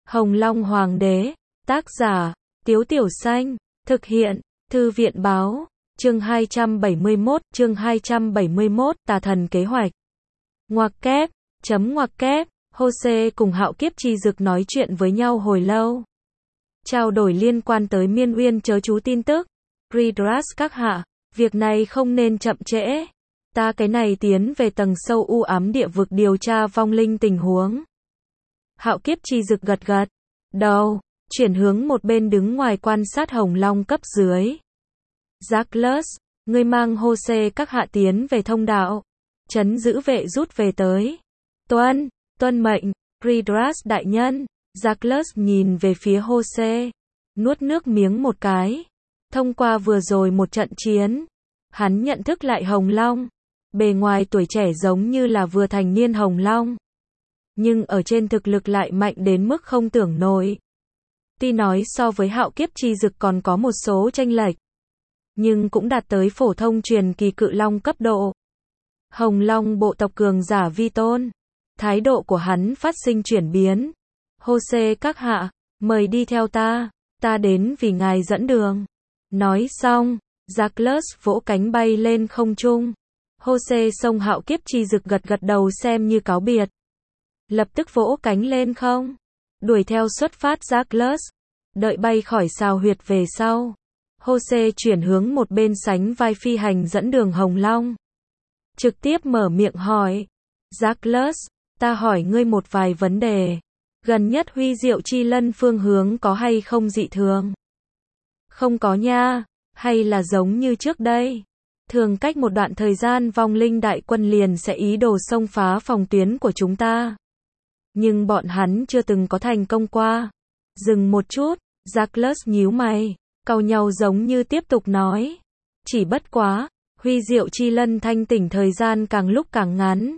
Hồng Long Hoàng đế, tác giả, Tiếu Tiểu Xanh, thực hiện, Thư viện báo, chương 271, Tà thần kế hoạch. Ngoặc kép, ngoặc kép, Jose cùng Hạo Kiếp Chi Dực nói chuyện với nhau hồi lâu. Trao đổi liên quan tới Miên Uyên chớ chú tin tức. Ridras các hạ, việc này không nên chậm trễ. Ta cái này tiến về tầng sâu u ám địa vực điều tra vong linh tình huống. Hạo Kiếp Chi Dực gật gật đầu, chuyển hướng một bên đứng ngoài quan sát Hồng Long cấp dưới. Jacques, ngươi mang Jose các hạ tiến về thông đạo. Trấn giữ vệ rút về tới. Tuân mệnh, Ridras đại nhân. Jacques nhìn về phía Jose, nuốt nước miếng một cái. Thông qua vừa rồi một trận chiến, hắn nhận thức lại Hồng Long. Bề ngoài tuổi trẻ giống như là vừa thành niên Hồng Long, nhưng ở trên thực lực lại mạnh đến mức không tưởng nổi. Tuy nói so với Hạo Kiếp Chi Dực còn có một số chênh lệch, nhưng cũng đạt tới phổ thông truyền kỳ cự long cấp độ. Hồng Long bộ tộc cường giả vi tôn. Thái độ của hắn phát sinh chuyển biến. Jose các hạ, mời đi theo ta đến vì ngài dẫn đường. Nói xong, Jacques vỗ cánh bay lên không trung. Jose xông Hạo Kiếp Chi Dực gật đầu xem như cáo biệt. Lập tức vỗ cánh lên không, đuổi theo xuất phát Jacques. Đợi bay khỏi sao huyệt về sau, Jose chuyển hướng một bên sánh vai phi hành dẫn đường Hồng Long. Trực tiếp mở miệng hỏi, Jacques, ta hỏi ngươi một vài vấn đề. Gần nhất Huy Diệu Chi Lân phương hướng có hay không dị thường? Không có nha, hay là giống như trước đây? Thường cách một đoạn thời gian vong linh đại quân liền sẽ ý đồ xông phá phòng tuyến của chúng ta. Nhưng bọn hắn chưa từng có thành công qua. Dừng một chút, Jacques nhíu mày, cau nhau giống như tiếp tục nói. Chỉ bất quá, Huy Diệu Chi Lân thanh tỉnh thời gian càng lúc càng ngắn.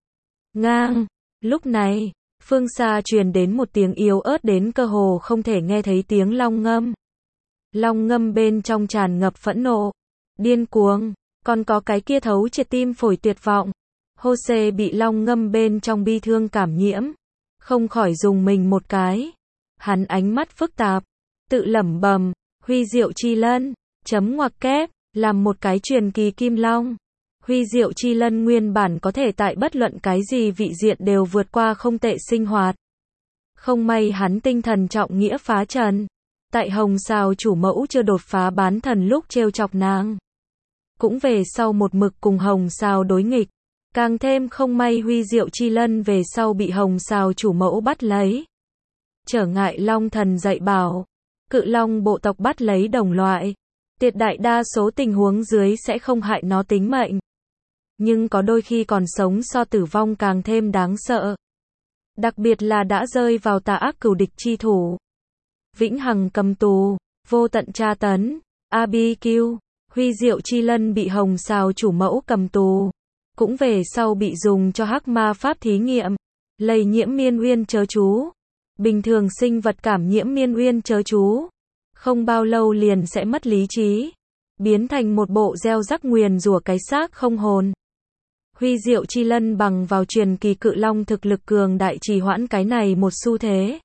Ngang, lúc này, phương xa truyền đến một tiếng yếu ớt đến cơ hồ không thể nghe thấy tiếng long ngâm. Long ngâm bên trong tràn ngập phẫn nộ, điên cuồng, còn có cái kia thấu triệt tim phổi tuyệt vọng. Jose bị long ngâm bên trong bi thương cảm nhiễm, không khỏi dùng mình một cái. Hắn ánh mắt phức tạp, tự lẩm bẩm, Huy Diệu Chi Lân, ngoặc kép, làm một cái truyền kỳ kim long. Huy Diệu Chi Lân nguyên bản có thể tại bất luận cái gì vị diện đều vượt qua không tệ sinh hoạt. Không may hắn tinh thần trọng nghĩa phá trần. Tại Hồng Sào chủ mẫu chưa đột phá bán thần lúc trêu chọc nàng. Cũng về sau một mực cùng Hồng Sào đối nghịch. Càng thêm không may Huy Diệu Chi Lân về sau bị Hồng Sào chủ mẫu bắt lấy. Trở ngại Long Thần dạy bảo, cự long bộ tộc bắt lấy đồng loại. Tuyệt đại đa số tình huống dưới sẽ không hại nó tính mệnh. Nhưng có đôi khi còn sống so tử vong càng thêm đáng sợ. Đặc biệt là đã rơi vào tà ác cừu địch chi thủ. Vĩnh hằng cầm tù, vô tận tra tấn, ABQ, Huy Diệu Chi Lân bị Hồng Sào chủ mẫu cầm tù. Cũng về sau bị dùng cho hắc ma pháp thí nghiệm, lây nhiễm Miên Uyên chớ chú. Bình thường sinh vật cảm nhiễm Miên Uyên chớ chú, không bao lâu liền sẽ mất lý trí, biến thành một bộ gieo rắc nguyền rủa cái xác không hồn. Huy Diệu Chi Lân bằng vào truyền kỳ cự long thực lực cường đại trì hoãn cái này một xu thế.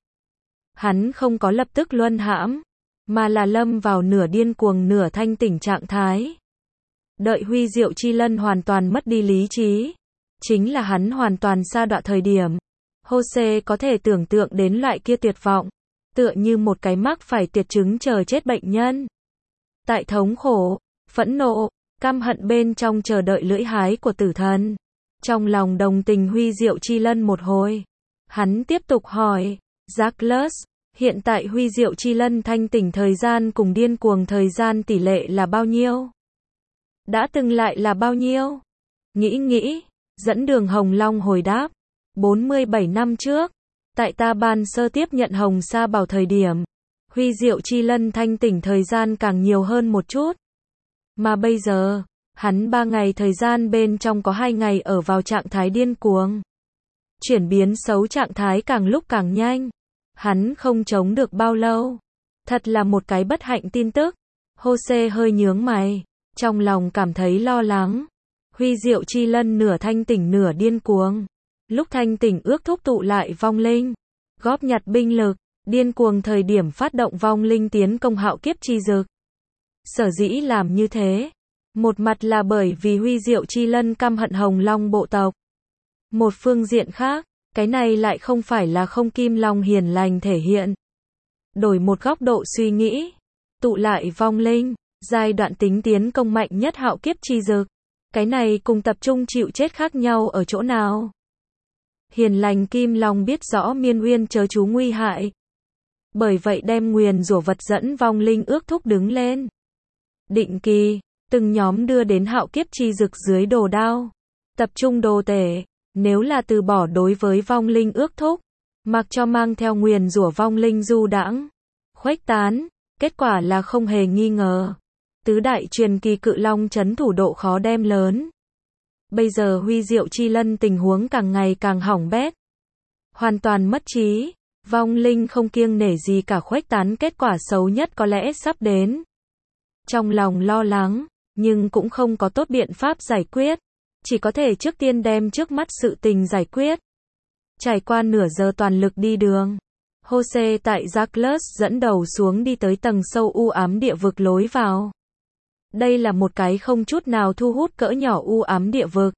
Hắn không có lập tức luân hãm, mà là lâm vào nửa điên cuồng nửa thanh tỉnh trạng thái. Đợi Huy Diệu Chi Lân hoàn toàn mất đi lý trí, chính là hắn hoàn toàn sa đọa thời điểm. Jose có thể tưởng tượng đến loại kia tuyệt vọng, tựa như một cái mắc phải tuyệt chứng chờ chết bệnh nhân. Tại thống khổ, phẫn nộ, căm hận bên trong chờ đợi lưỡi hái của tử thần. Trong lòng đồng tình Huy Diệu Chi Lân một hồi. Hắn tiếp tục hỏi, Jacques, hiện tại Huy Diệu Chi Lân thanh tỉnh thời gian cùng điên cuồng thời gian tỷ lệ là bao nhiêu? Đã từng lại là bao nhiêu? Nghĩ, dẫn đường Hồng Long hồi đáp. 47 năm trước, tại ta ban sơ tiếp nhận Hồng Sa Bảo thời điểm, Huy Diệu Chi Lân thanh tỉnh thời gian càng nhiều hơn một chút. Mà bây giờ, hắn 3 ngày thời gian bên trong có 2 ngày ở vào trạng thái điên cuồng. Chuyển biến xấu trạng thái càng lúc càng nhanh. Hắn không chống được bao lâu. Thật là một cái bất hạnh tin tức. Jose hơi nhướng mày, trong lòng cảm thấy lo lắng. Huy Diệu Chi Lân nửa thanh tỉnh nửa điên cuồng. Lúc thanh tỉnh ước thúc tụ lại vong linh, góp nhặt binh lực, điên cuồng thời điểm phát động vong linh tiến công hạo kiếp chi dực. Sở dĩ làm như thế, một mặt là bởi vì Huy Diệu Chi Lân căm hận Hồng Long bộ tộc. Một phương diện khác, cái này lại không phải là không Kim Long hiền lành thể hiện. Đổi một góc độ suy nghĩ, tụ lại vong linh, giai đoạn tính tiến công mạnh nhất hạo kiếp chi dực. Cái này cùng tập trung chịu chết khác nhau ở chỗ nào? Hiền lành Kim Long biết rõ Miên Uyên chớ chú nguy hại. Bởi vậy đem nguyền rủa vật dẫn vong linh ước thúc đứng lên. Định kỳ, từng nhóm đưa đến hạo kiếp chi dực dưới đồ đao. Tập trung đồ tể, nếu là từ bỏ đối với vong linh ước thúc, mặc cho mang theo nguyền rủa vong linh du đãng, khuếch tán, kết quả là không hề nghi ngờ. Tứ đại truyền kỳ cự long chấn thủ độ khó đem lớn. Bây giờ Huy Diệu Chi Lân tình huống càng ngày càng hỏng bét. Hoàn toàn mất trí, vong linh không kiêng nể gì cả khuếch tán, kết quả xấu nhất có lẽ sắp đến. Trong lòng lo lắng, nhưng cũng không có tốt biện pháp giải quyết. Chỉ có thể trước tiên đem trước mắt sự tình giải quyết. Trải qua nửa giờ toàn lực đi đường, Jose tại Jacques dẫn đầu xuống đi tới tầng sâu u ám địa vực lối vào. Đây là một cái không chút nào thu hút cỡ nhỏ u ám địa vực.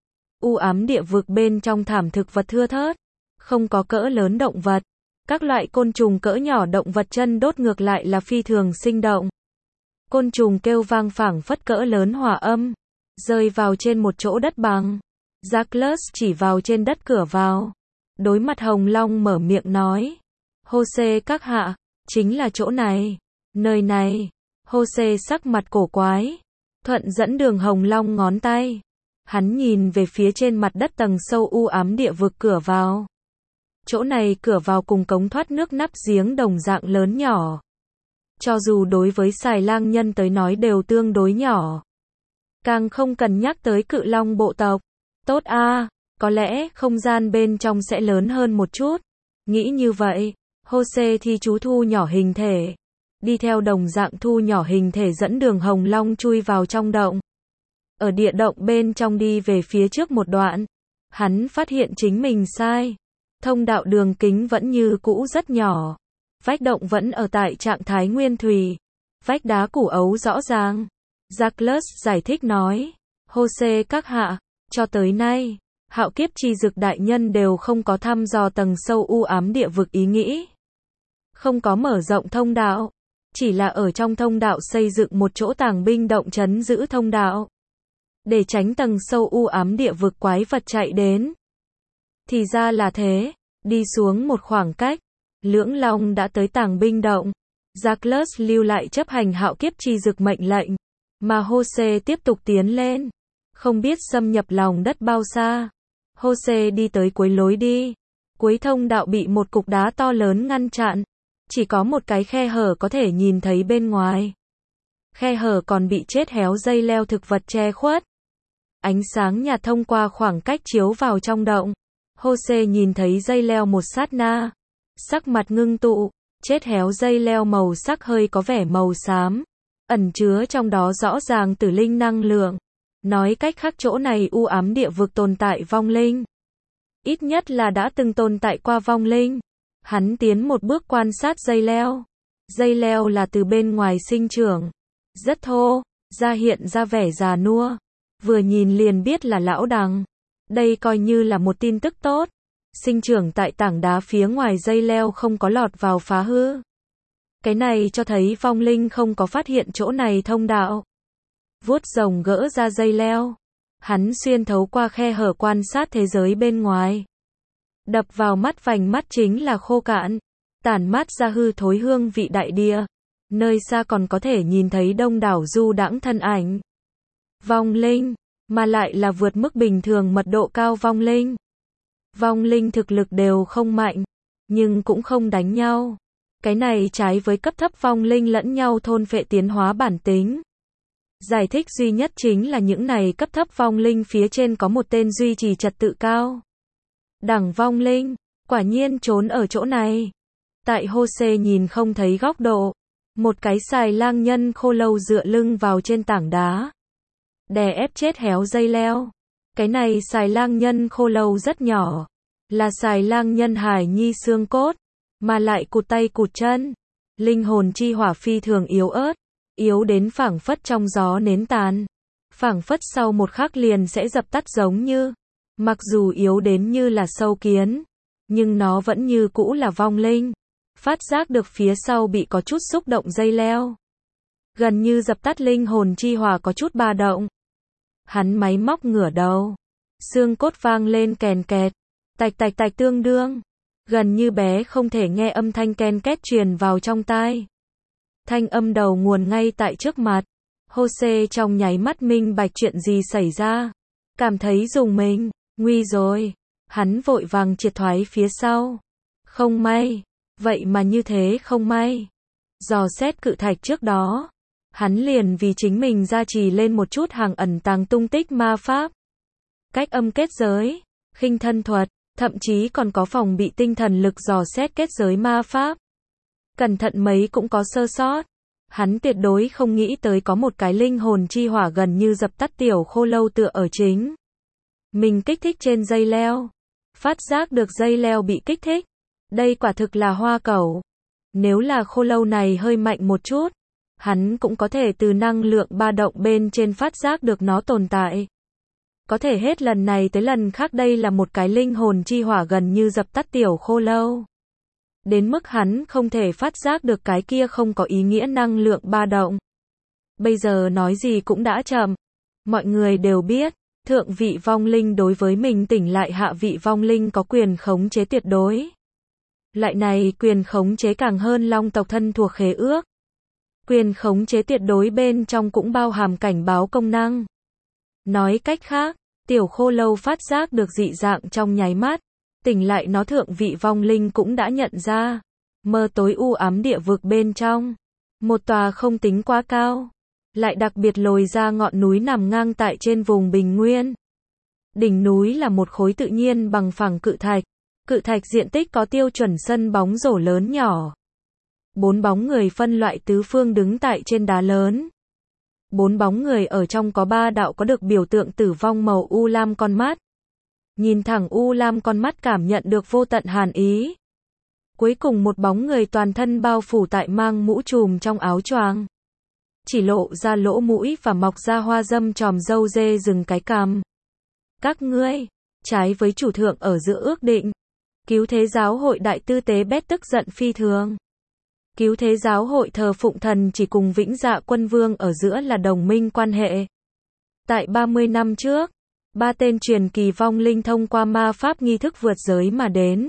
U ám địa vực bên trong thảm thực vật thưa thớt, không có cỡ lớn động vật. Các loại côn trùng cỡ nhỏ động vật chân đốt ngược lại là phi thường sinh động. Côn trùng kêu vang phảng phất cỡ lớn hòa âm, rơi vào trên một chỗ đất bằng. Jacques chỉ vào trên đất cửa vào. Đối mặt Hồng Long mở miệng nói. Jose các hạ, chính là chỗ này, nơi này. Jose sắc mặt cổ quái. Thuận dẫn đường Hồng Long ngón tay. Hắn nhìn về phía trên mặt đất tầng sâu u ám địa vực cửa vào. Chỗ này cửa vào cùng cống thoát nước nắp giếng đồng dạng lớn nhỏ. Cho dù đối với xài lang nhân tới nói đều tương đối nhỏ. Càng không cần nhắc tới cự long bộ tộc. Tốt a, có lẽ không gian bên trong sẽ lớn hơn một chút. Nghĩ như vậy, Jose thi chú thu nhỏ hình thể. Đi theo đồng dạng thu nhỏ hình thể dẫn đường Hồng Long chui vào trong động. Ở địa động bên trong đi về phía trước một đoạn. Hắn phát hiện chính mình sai. Thông đạo đường kính vẫn như cũ rất nhỏ. Vách động vẫn ở tại trạng thái nguyên thủy. Vách đá củ ấu rõ ràng. Jacques giải thích nói. Jose các hạ, cho tới nay, hạo kiếp chi dực đại nhân đều không có thăm dò tầng sâu u ám địa vực ý nghĩ. Không có mở rộng thông đạo. Chỉ là ở trong thông đạo xây dựng một chỗ tàng binh động trấn giữ thông đạo. Để tránh tầng sâu u ám địa vực quái vật chạy đến. Thì ra là thế, đi xuống một khoảng cách. Lưỡng Long đã tới tàng binh động. Jacques lưu lại chấp hành hạo kiếp chi dực mệnh lệnh. Mà Jose tiếp tục tiến lên. Không biết xâm nhập lòng đất bao xa. Jose đi tới cuối lối đi. Cuối thông đạo bị một cục đá to lớn ngăn chặn. Chỉ có một cái khe hở có thể nhìn thấy bên ngoài. Khe hở còn bị chết héo dây leo thực vật che khuất. Ánh sáng nhạt thông qua khoảng cách chiếu vào trong động. Jose nhìn thấy dây leo một sát na. Sắc mặt ngưng tụ, chết héo dây leo màu sắc hơi có vẻ màu xám. Ẩn chứa trong đó rõ ràng tử linh năng lượng. Nói cách khác chỗ này u ám địa vực tồn tại vong linh. Ít nhất là đã từng tồn tại qua vong linh. Hắn tiến một bước quan sát dây leo. Dây leo là từ bên ngoài sinh trưởng. Rất thô, da hiện ra vẻ già nua. Vừa nhìn liền biết là lão đằng. Đây coi như là một tin tức tốt. Sinh trưởng tại tảng đá phía ngoài dây leo không có lọt vào phá hư. Cái này cho thấy vong linh không có phát hiện chỗ này thông đạo. Vuốt rồng gỡ ra dây leo. Hắn xuyên thấu qua khe hở quan sát thế giới bên ngoài. Đập vào mắt vành mắt chính là khô cạn. Tản mát ra hư thối hương vị đại địa. Nơi xa còn có thể nhìn thấy đông đảo du đãng thân ảnh. Vong linh, mà lại là vượt mức bình thường mật độ cao vong linh. Vong linh thực lực đều không mạnh, nhưng cũng không đánh nhau. Cái này trái với cấp thấp vong linh lẫn nhau thôn phệ tiến hóa bản tính. Giải thích duy nhất chính là những này cấp thấp vong linh phía trên có một tên duy trì trật tự cao. Đẳng vong linh, quả nhiên trốn ở chỗ này. Tại Jose nhìn không thấy góc độ. Một cái xài lang nhân khô lâu dựa lưng vào trên tảng đá. Đè ép chết héo dây leo. Cái này xài lang nhân khô lâu rất nhỏ. Là xài lang nhân hài nhi xương cốt. mà lại cụt tay cụt chân. Linh hồn chi hỏa phi thường yếu ớt, yếu đến phảng phất trong gió nến tàn. Phảng phất sau một khắc liền sẽ dập tắt giống như, mặc dù yếu đến như là sâu kiến, nhưng nó vẫn như cũ là vong linh. Phát giác được phía sau bị có chút xúc động dây leo. Gần như dập tắt linh hồn chi hỏa có chút ba động. Hắn máy móc ngửa đầu. Xương cốt vang lên kèn kẹt. Tạch tạch tạch tương đương. Gần như bé không thể nghe âm thanh ken két truyền vào trong tai. Thanh âm đầu nguồn ngay tại trước mặt. Jose trong nháy mắt minh bạch chuyện gì xảy ra. Cảm thấy rùng mình. Nguy rồi. Hắn vội vàng triệt thoái phía sau. Không may. Vậy mà như thế không may. Dò xét cự thạch trước đó. Hắn liền vì chính mình gia trì lên một chút hàng ẩn tàng tung tích ma pháp. Cách âm kết giới, khinh thân thuật, thậm chí còn có phòng bị tinh thần lực dò xét kết giới ma pháp. Cẩn thận mấy cũng có sơ sót. Hắn tuyệt đối không nghĩ tới có một cái linh hồn chi hỏa gần như dập tắt tiểu khô lâu tựa ở chính. Mình kích thích trên dây leo. Phát giác được dây leo bị kích thích. Đây quả thực là hoa cẩu. Nếu là khô lâu này hơi mạnh một chút, hắn cũng có thể từ năng lượng ba động bên trên phát giác được nó tồn tại. Có thể hết lần này tới lần khác đây là một cái linh hồn chi hỏa gần như dập tắt tiểu khô lâu. Đến mức hắn không thể phát giác được cái kia không có ý nghĩa năng lượng ba động. Bây giờ nói gì cũng đã chậm. Mọi người đều biết, thượng vị vong linh đối với mình tỉnh lại hạ vị vong linh có quyền khống chế tuyệt đối. Loại này quyền khống chế càng hơn long tộc thân thuộc khế ước. Quyền khống chế tuyệt đối bên trong cũng bao hàm cảnh báo công năng. Nói cách khác, tiểu khô lâu phát giác được dị dạng trong nháy mắt, tỉnh lại nó thượng vị vong linh cũng đã nhận ra. Mơ tối u ám địa vực bên trong, một tòa không tính quá cao, lại đặc biệt lồi ra ngọn núi nằm ngang tại trên vùng bình nguyên. Đỉnh núi là một khối tự nhiên bằng phẳng cự thạch. Cự thạch diện tích có tiêu chuẩn sân bóng rổ lớn nhỏ. 4 bóng người phân loại tứ phương đứng tại trên đá lớn. 4 bóng người ở trong có 3 đạo có được biểu tượng tử vong màu u lam con mắt. Nhìn thẳng u lam con mắt cảm nhận được vô tận hàn ý. Cuối cùng một bóng người toàn thân bao phủ tại mang mũ trùm trong áo choàng. Chỉ lộ ra lỗ mũi và mọc ra hoa dâm tròm râu dê rừng cái cằm. Các ngươi, trái với chủ thượng ở giữa ước định. Cứu thế giáo hội đại tư tế bét tức giận phi thường. Cứu thế giáo hội thờ phụng thần chỉ cùng Vĩnh Dạ Quân Vương ở giữa là đồng minh quan hệ. Tại 30 năm trước, 3 tên truyền kỳ vong linh thông qua ma pháp nghi thức vượt giới mà đến.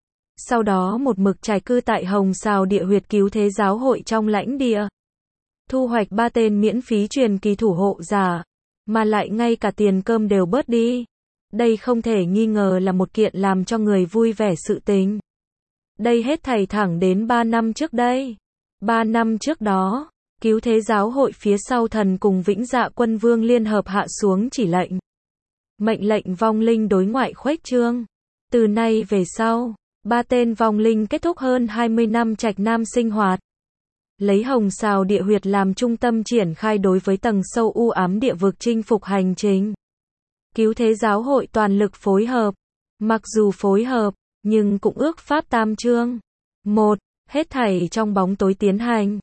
Sau đó một mực trải cư tại Hồng Sào địa huyệt cứu thế giáo hội trong lãnh địa. Thu hoạch 3 tên miễn phí truyền kỳ thủ hộ giả, mà lại ngay cả tiền cơm đều bớt đi. Đây không thể nghi ngờ là một kiện làm cho người vui vẻ sự tình. Đây hết thảy thẳng đến 3 năm trước đây. 3 năm trước đó, cứu thế giáo hội phía sau thần cùng Vĩnh Dạ Quân Vương liên hợp hạ xuống chỉ lệnh. Mệnh lệnh vong linh đối ngoại khuếch trương. Từ nay về sau, 3 tên vong linh kết thúc hơn 20 năm trạch nam sinh hoạt. Lấy Hồng Sào địa huyệt làm trung tâm triển khai đối với tầng sâu u ám địa vực chinh phục hành trình. Cứu thế giáo hội toàn lực phối hợp. Mặc dù phối hợp, nhưng cũng ước pháp tam chương. 1. Hết thảy trong bóng tối tiến hành.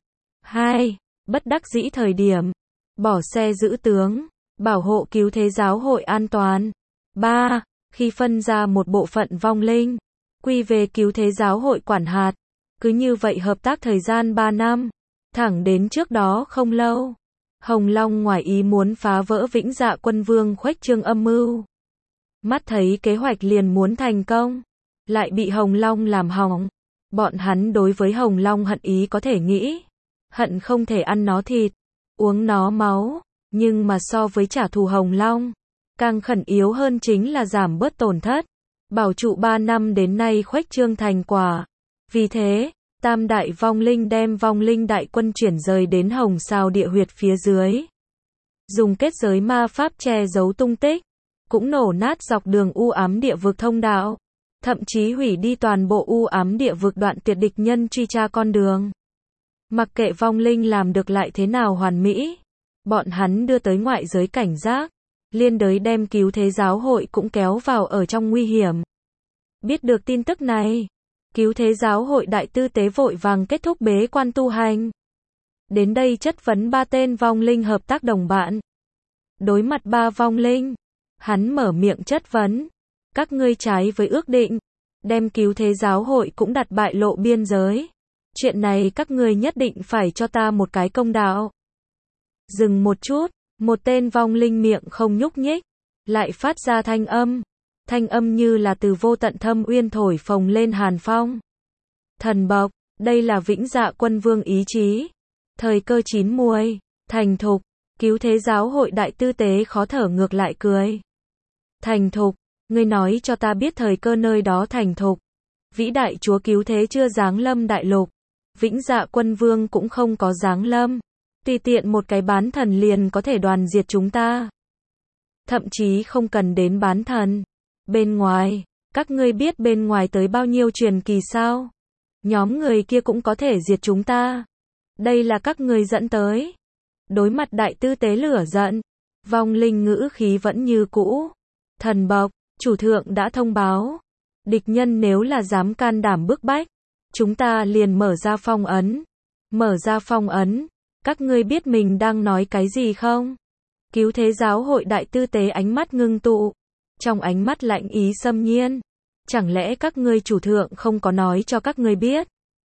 2. Bất đắc dĩ thời điểm. Bỏ xe giữ tướng. Bảo hộ cứu thế giáo hội an toàn. 3. Khi phân ra một bộ phận vong linh. Quy về cứu thế giáo hội quản hạt. Cứ như vậy hợp tác thời gian 3 năm. Thẳng đến trước đó không lâu. Hồng Long ngoài ý muốn phá vỡ Vĩnh Dạ Quân Vương khuếch trương âm mưu. Mắt thấy kế hoạch liền muốn thành công, lại bị Hồng Long làm hỏng. Bọn hắn đối với Hồng Long hận ý có thể nghĩ. Hận không thể ăn nó thịt, uống nó máu. Nhưng mà so với trả thù Hồng Long, càng khẩn yếu hơn chính là giảm bớt tổn thất. Bảo trụ 3 năm đến nay khuếch trương thành quả. Vì thế, Tam đại vong linh đem vong linh đại quân chuyển rời đến Hồng Sào địa huyệt phía dưới. Dùng kết giới ma pháp che giấu tung tích. Cũng nổ nát dọc đường u ám địa vực thông đạo. Thậm chí hủy đi toàn bộ u ám địa vực đoạn tuyệt địch nhân truy tra con đường. Mặc kệ vong linh làm được lại thế nào hoàn mỹ. Bọn hắn đưa tới ngoại giới cảnh giác. Liên đới đem cứu thế giáo hội cũng kéo vào ở trong nguy hiểm. Biết được tin tức này, Cứu thế giáo hội đại tư tế vội vàng kết thúc bế quan tu hành. Đến đây chất vấn ba tên vong linh hợp tác đồng bạn. Đối mặt ba vong linh, hắn mở miệng chất vấn. Các ngươi trái với ước định, đem cứu thế giáo hội cũng đặt bại lộ biên giới. Chuyện này các ngươi nhất định phải cho ta một cái công đạo. Dừng một chút, một tên vong linh miệng không nhúc nhích, lại phát ra thanh âm như là từ vô tận thâm uyên thổi phồng lên hàn phong. Thần bộc, đây là Vĩnh Dạ Quân Vương ý chí. Thời cơ chín muồi, thành thục, cứu thế giáo hội đại tư tế khó thở ngược lại cười. Thành thục, ngươi nói cho ta biết thời cơ nơi đó thành thục. Vĩ đại chúa cứu thế chưa giáng lâm đại lục. Vĩnh Dạ Quân Vương cũng không có giáng lâm. Tùy tiện một cái bán thần liền có thể đoàn diệt chúng ta. Thậm chí không cần đến bán thần. Bên ngoài, các ngươi biết bên ngoài tới bao nhiêu truyền kỳ sao? Nhóm người kia cũng có thể diệt chúng ta. Đây là các ngươi dẫn tới. Đối mặt đại tư tế lửa giận, vong linh ngữ khí vẫn như cũ. Thần bộc, chủ thượng đã thông báo. Địch nhân nếu là dám can đảm bức bách, chúng ta liền mở ra phong ấn. Mở ra phong ấn. Các ngươi biết mình đang nói cái gì không? Cứu thế giáo hội đại tư tế ánh mắt ngưng tụ. Trong ánh mắt lạnh ý xâm nhiên. Chẳng lẽ các ngươi chủ thượng không có nói cho các ngươi biết?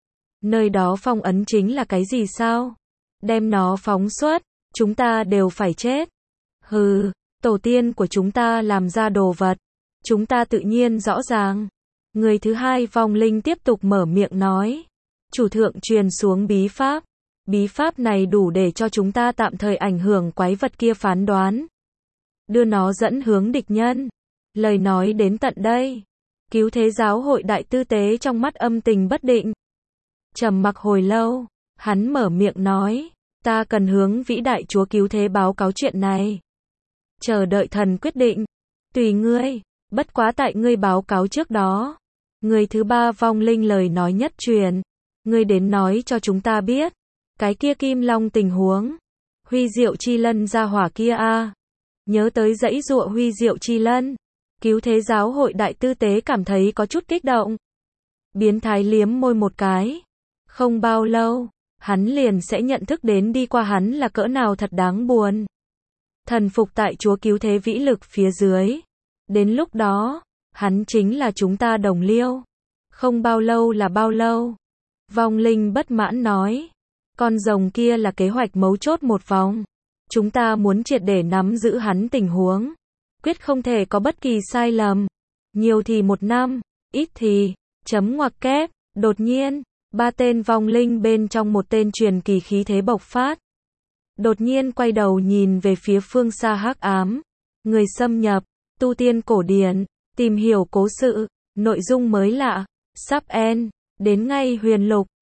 Nơi đó phong ấn chính là cái gì sao? Đem nó phóng xuất, chúng ta đều phải chết. Hừ, tổ tiên của chúng ta làm ra đồ vật. Chúng ta tự nhiên rõ ràng. Người thứ hai vong linh tiếp tục mở miệng nói. Chủ thượng truyền xuống bí pháp. Bí pháp này đủ để cho chúng ta tạm thời ảnh hưởng quái vật kia phán đoán. Đưa nó dẫn hướng địch nhân. Lời nói đến tận đây. Cứu thế giáo hội đại tư tế trong mắt âm tình bất định. Trầm mặc hồi lâu, hắn mở miệng nói. Ta cần hướng vĩ đại chúa cứu thế báo cáo chuyện này. Chờ đợi thần quyết định. Tùy ngươi, bất quá tại ngươi báo cáo trước đó. Người thứ ba vong linh lời nói nhất truyền. Ngươi đến nói cho chúng ta biết. Cái kia kim long tình huống. Huy diệu chi lân ra hỏa kia a. Nhớ tới dãy dụa huy diệu chi lân. Cứu thế giáo hội đại tư tế cảm thấy có chút kích động. Biến thái liếm môi một cái. Không bao lâu, hắn liền sẽ nhận thức đến đi qua hắn là cỡ nào thật đáng buồn. Thần phục tại chúa cứu thế vĩ lực phía dưới. Đến lúc đó, hắn chính là chúng ta đồng liêu. Không bao lâu là bao lâu. Vong linh bất mãn nói. Con rồng kia là kế hoạch mấu chốt một vòng. Chúng ta muốn triệt để nắm giữ hắn tình huống. Quyết không thể có bất kỳ sai lầm. Nhiều thì 1 năm, ít thì, chấm ngoặc kép, đột nhiên, 3 tên vong linh bên trong một tên truyền kỳ khí thế bộc phát. Đột nhiên quay đầu nhìn về phía phương xa hắc ám. Người xâm nhập, tu tiên cổ điển, tìm hiểu cố sự, nội dung mới lạ, sắp end, đến ngay huyền lục.